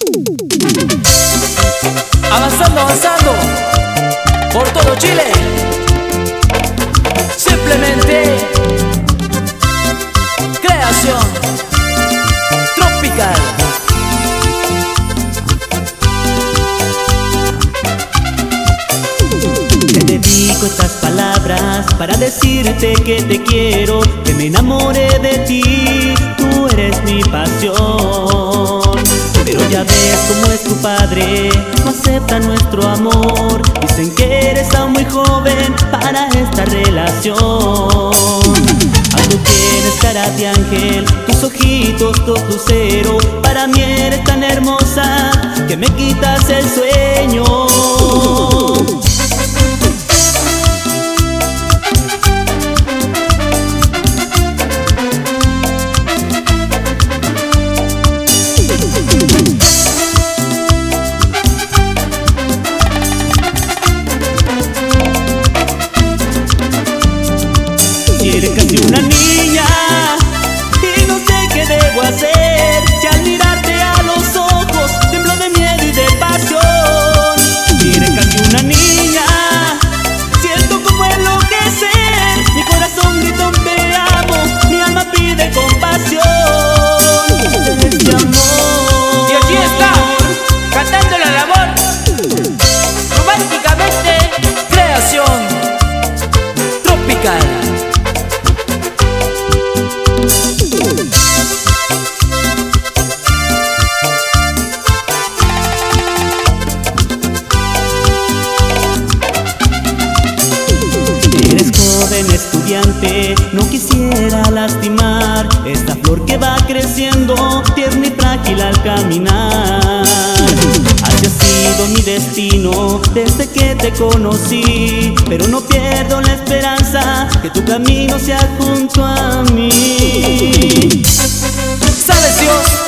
Avanzando, avanzando por todo Chile. Simplemente creación tropical. Te dedico estas palabras para decirte que te quiero, que me enamoré de ti, tú eres mi pasión. Pero ya ves cómo es tu padre, no acepta nuestro amor. Dicen que eres aún muy joven para esta relación. Aún tú tienes cara de ángel, tus ojitos dos lucero. Para mí eres tan hermosa que me quitas el sueño. Eres casi una niña y no sé qué debo hacer. Si al mirarte a los ojos tiemblo de miedo y de pasión. Eres casi una niña, siento como enloquecer. Mi corazón grita un te amo, mi alma pide compasión de este amor. Y allí está, cantándole al amor, románticamente creación tropical. Eres joven estudiante, no quisiera lastimar esta flor que va creciendo, tierna y frágil al caminar. Así ha sido mi destino desde que te conocí, pero no pierdo la esperanza que tu camino sea junto a mí. ¿Sabes, Dios?